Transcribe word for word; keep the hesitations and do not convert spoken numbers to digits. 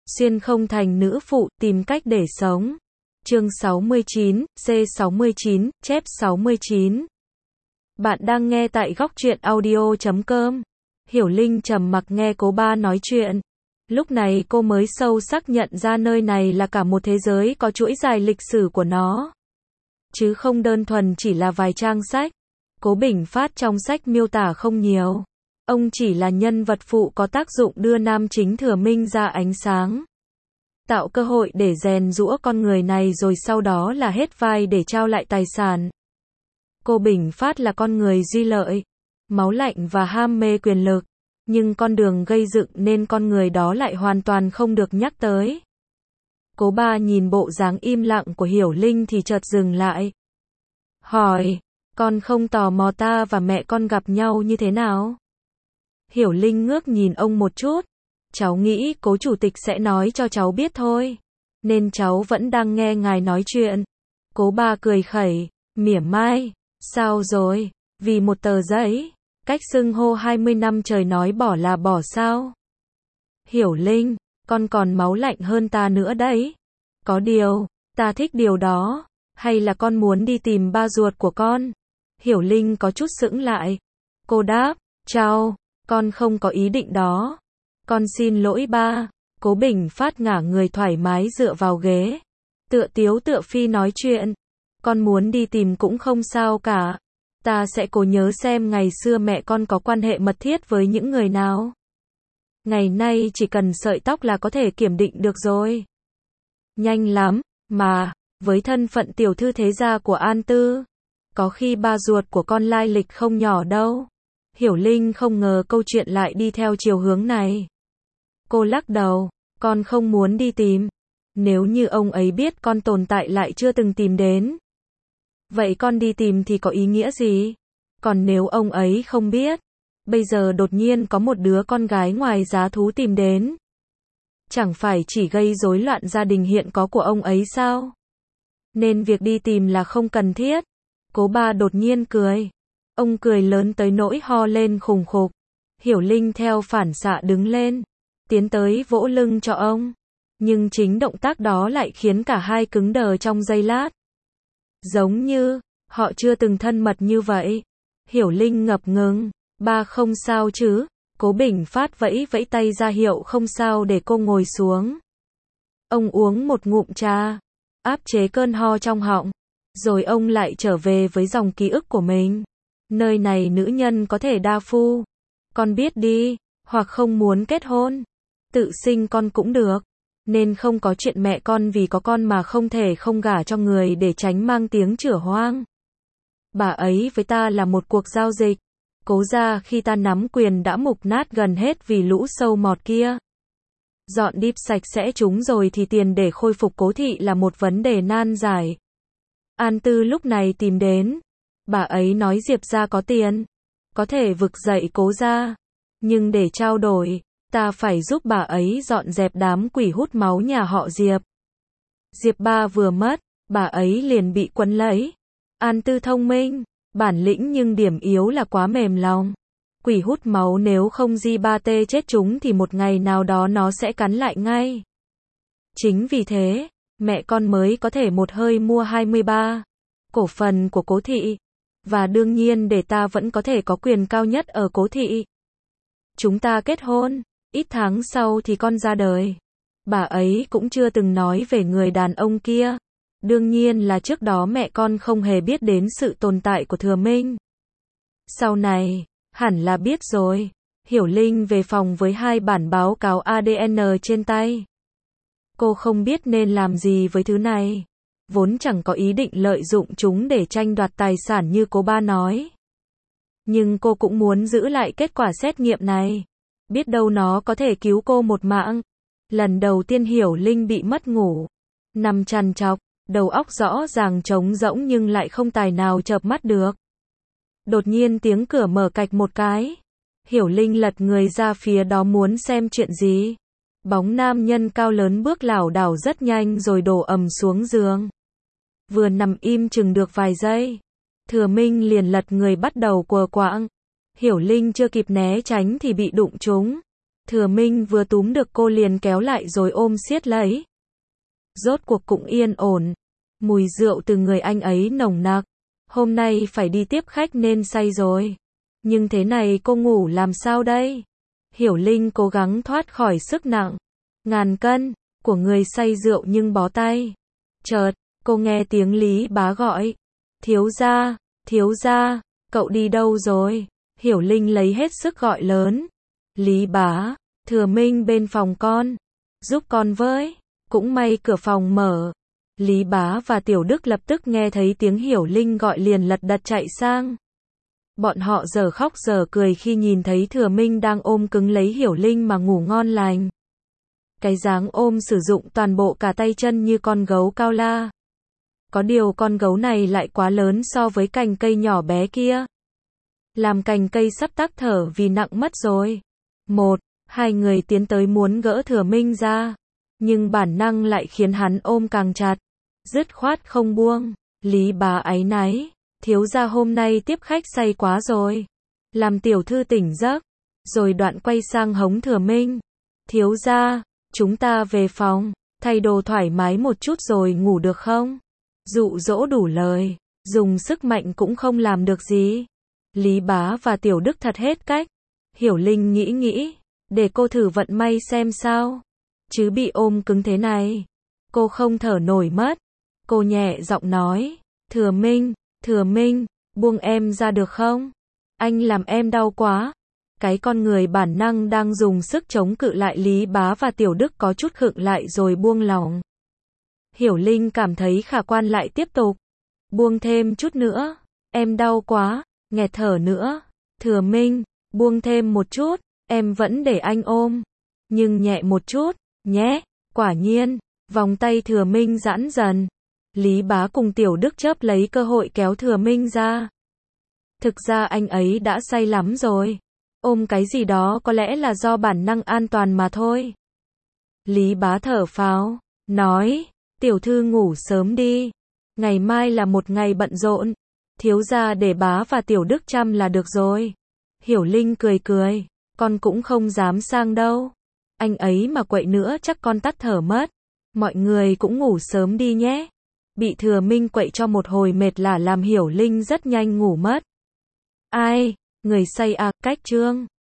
Xuyên không thành nữ phụ, tìm cách để sống. Chương sáu mươi chín, C sáu mươi chín, chép sáu mươi chín. Bạn đang nghe tại góc truyện audio chấm com. Hiểu Linh trầm mặc nghe cố ba nói chuyện. Lúc này cô mới sâu sắc nhận ra nơi này là cả một thế giới có chuỗi dài lịch sử của nó. Chứ không đơn thuần chỉ là vài trang sách. Cố Bình Phát trong sách miêu tả không nhiều. Ông chỉ là nhân vật phụ có tác dụng đưa nam chính Thừa Minh ra ánh sáng. Tạo cơ hội để rèn giũa con người này rồi sau đó là hết vai để trao lại tài sản. Cô Bình Phát là con người duy lợi, máu lạnh và ham mê quyền lực. Nhưng con đường gây dựng nên con người đó lại hoàn toàn không được nhắc tới. Cố ba nhìn bộ dáng im lặng của Hiểu Linh thì chợt dừng lại. Hỏi, con không tò mò ta và mẹ con gặp nhau như thế nào? Hiểu Linh ngước nhìn ông một chút. Cháu nghĩ cố chủ tịch sẽ nói cho cháu biết thôi. Nên cháu vẫn đang nghe ngài nói chuyện. Cố ba cười khẩy, mỉa mai. Sao rồi? Vì một tờ giấy. Cách xưng hô hai mươi năm trời nói bỏ là bỏ sao? Hiểu Linh, con còn máu lạnh hơn ta nữa đấy. Có điều, ta thích điều đó. Hay là con muốn đi tìm ba ruột của con? Hiểu Linh có chút sững lại. Cô đáp, chào, con không có ý định đó. Con xin lỗi ba. Cố Bình Phát ngả người thoải mái dựa vào ghế. Tựa tiếu tựa phi nói chuyện. Con muốn đi tìm cũng không sao cả. Ta sẽ cố nhớ xem ngày xưa mẹ con có quan hệ mật thiết với những người nào. Ngày nay chỉ cần sợi tóc là có thể kiểm định được rồi. Nhanh lắm, mà, với thân phận tiểu thư thế gia của An Tư. Có khi ba ruột của con lai lịch không nhỏ đâu. Hiểu Linh không ngờ câu chuyện lại đi theo chiều hướng này. Cô lắc đầu, con không muốn đi tìm. Nếu như ông ấy biết con tồn tại lại chưa từng tìm đến. Vậy con đi tìm thì có ý nghĩa gì? Còn nếu ông ấy không biết, bây giờ đột nhiên có một đứa con gái ngoài giá thú tìm đến. Chẳng phải chỉ gây rối loạn gia đình hiện có của ông ấy sao? Nên việc đi tìm là không cần thiết. Cố ba đột nhiên cười. Ông cười lớn tới nỗi ho lên khùng khục. Hiểu Linh theo phản xạ đứng lên. Tiến tới vỗ lưng cho ông. Nhưng chính động tác đó lại khiến cả hai cứng đờ trong giây lát. Giống như, họ chưa từng thân mật như vậy. Hiểu Linh ngập ngừng. Ba không sao chứ? Cố Bình Phát vẫy vẫy tay ra hiệu không sao để cô ngồi xuống. Ông uống một ngụm trà. Áp chế cơn ho trong họng. Rồi ông lại trở về với dòng ký ức của mình. Nơi này nữ nhân có thể đa phu. Con biết đi, hoặc không muốn kết hôn. Tự sinh con cũng được. Nên không có chuyện mẹ con vì có con mà không thể không gả cho người để tránh mang tiếng chửa hoang. Bà ấy với ta là một cuộc giao dịch. Cố ra khi ta nắm quyền đã mục nát gần hết vì lũ sâu mọt kia. Dọn điếp sạch sẽ chúng rồi thì tiền để khôi phục Cố thị là một vấn đề nan giải. An Tư lúc này tìm đến. Bà ấy nói Diệp gia có tiền. Có thể vực dậy Cố gia. Nhưng để trao đổi, ta phải giúp bà ấy dọn dẹp đám quỷ hút máu nhà họ Diệp. Diệp ba vừa mất, bà ấy liền bị quấn lấy. An Tư thông minh, bản lĩnh nhưng điểm yếu là quá mềm lòng. Quỷ hút máu nếu không di ba tê chết chúng thì một ngày nào đó nó sẽ cắn lại ngay. Chính vì thế, mẹ con mới có thể một hơi mua hai mươi ba cổ phần của Cố thị. Và đương nhiên để ta vẫn có thể có quyền cao nhất ở Cố thị. Chúng ta kết hôn, ít tháng sau thì con ra đời. Bà ấy cũng chưa từng nói về người đàn ông kia. Đương nhiên là trước đó mẹ con không hề biết đến sự tồn tại của Thừa Minh. Sau này, hẳn là biết rồi. Hiểu Linh về phòng với hai bản báo cáo a đê en trên tay. Cô không biết nên làm gì với thứ này. Vốn chẳng có ý định lợi dụng chúng để tranh đoạt tài sản như cô ba nói. Nhưng cô cũng muốn giữ lại kết quả xét nghiệm này. Biết đâu nó có thể cứu cô một mạng. Lần đầu tiên Hiểu Linh bị mất ngủ. Nằm trằn trọc, đầu óc rõ ràng trống rỗng nhưng lại không tài nào chợp mắt được. Đột nhiên tiếng cửa mở cạch một cái. Hiểu Linh lật người ra phía đó muốn xem chuyện gì. Bóng nam nhân cao lớn bước lảo đảo rất nhanh rồi đổ ầm xuống giường. Vừa nằm im chừng được vài giây. Thừa Minh liền lật người bắt đầu quờ quạng. Hiểu Linh chưa kịp né tránh thì bị đụng trúng. Thừa Minh vừa túm được cô liền kéo lại rồi ôm siết lấy. Rốt cuộc cũng yên ổn. Mùi rượu từ người anh ấy nồng nặc. Hôm nay phải đi tiếp khách nên say rồi. Nhưng thế này cô ngủ làm sao đây? Hiểu Linh cố gắng thoát khỏi sức nặng ngàn cân của người say rượu nhưng bó tay. Chợt, cô nghe tiếng Lý Bá gọi. Thiếu gia, thiếu gia, cậu đi đâu rồi? Hiểu Linh lấy hết sức gọi lớn. Lý Bá, Thừa Minh bên phòng con. Giúp con với. Cũng may cửa phòng mở. Lý Bá và Tiểu Đức lập tức nghe thấy tiếng Hiểu Linh gọi liền lật đật chạy sang. Bọn họ giờ khóc giờ cười khi nhìn thấy Thừa Minh đang ôm cứng lấy Hiểu Linh mà ngủ ngon lành. Cái dáng ôm sử dụng toàn bộ cả tay chân như con gấu cao la. Có điều con gấu này lại quá lớn so với cành cây nhỏ bé kia. Làm cành cây sắp tắc thở vì nặng mất rồi. Một, hai người tiến tới muốn gỡ Thừa Minh ra. Nhưng bản năng lại khiến hắn ôm càng chặt. Dứt khoát không buông. Lý Bá áy náy. Thiếu gia hôm nay tiếp khách say quá rồi. Làm tiểu thư tỉnh giấc. Rồi đoạn quay sang hống Thừa Minh. Thiếu gia, chúng ta về phòng. Thay đồ thoải mái một chút rồi ngủ được không? Dụ dỗ đủ lời. Dùng sức mạnh cũng không làm được gì. Lý Bá và Tiểu Đức thật hết cách. Hiểu Linh nghĩ nghĩ. Để cô thử vận may xem sao. Chứ bị ôm cứng thế này. Cô không thở nổi mất. Cô nhẹ giọng nói. Thừa Minh, Thừa Minh, buông em ra được không? Anh làm em đau quá. Cái con người bản năng đang dùng sức chống cự lại Lý Bá và Tiểu Đức có chút khựng lại rồi buông lỏng. Hiểu Linh cảm thấy khả quan lại tiếp tục. Buông thêm chút nữa. Em đau quá. Nghẹt thở nữa. Thừa Minh, buông thêm một chút. Em vẫn để anh ôm. Nhưng nhẹ một chút, nhé. Quả nhiên, vòng tay Thừa Minh giãn dần. Lý Bá cùng Tiểu Đức chớp lấy cơ hội kéo Thừa Minh ra. Thực ra anh ấy đã say lắm rồi. Ôm cái gì đó có lẽ là do bản năng an toàn mà thôi. Lý Bá thở phào, nói, tiểu thư ngủ sớm đi. Ngày mai là một ngày bận rộn. Thiếu gia để Bá và Tiểu Đức chăm là được rồi. Hiểu Linh cười cười, con cũng không dám sang đâu. Anh ấy mà quậy nữa chắc con tắt thở mất. Mọi người cũng ngủ sớm đi nhé. Bị Thừa Minh quậy cho một hồi mệt lả làm Hiểu Linh rất nhanh ngủ mất. Ai, người say à, cách chương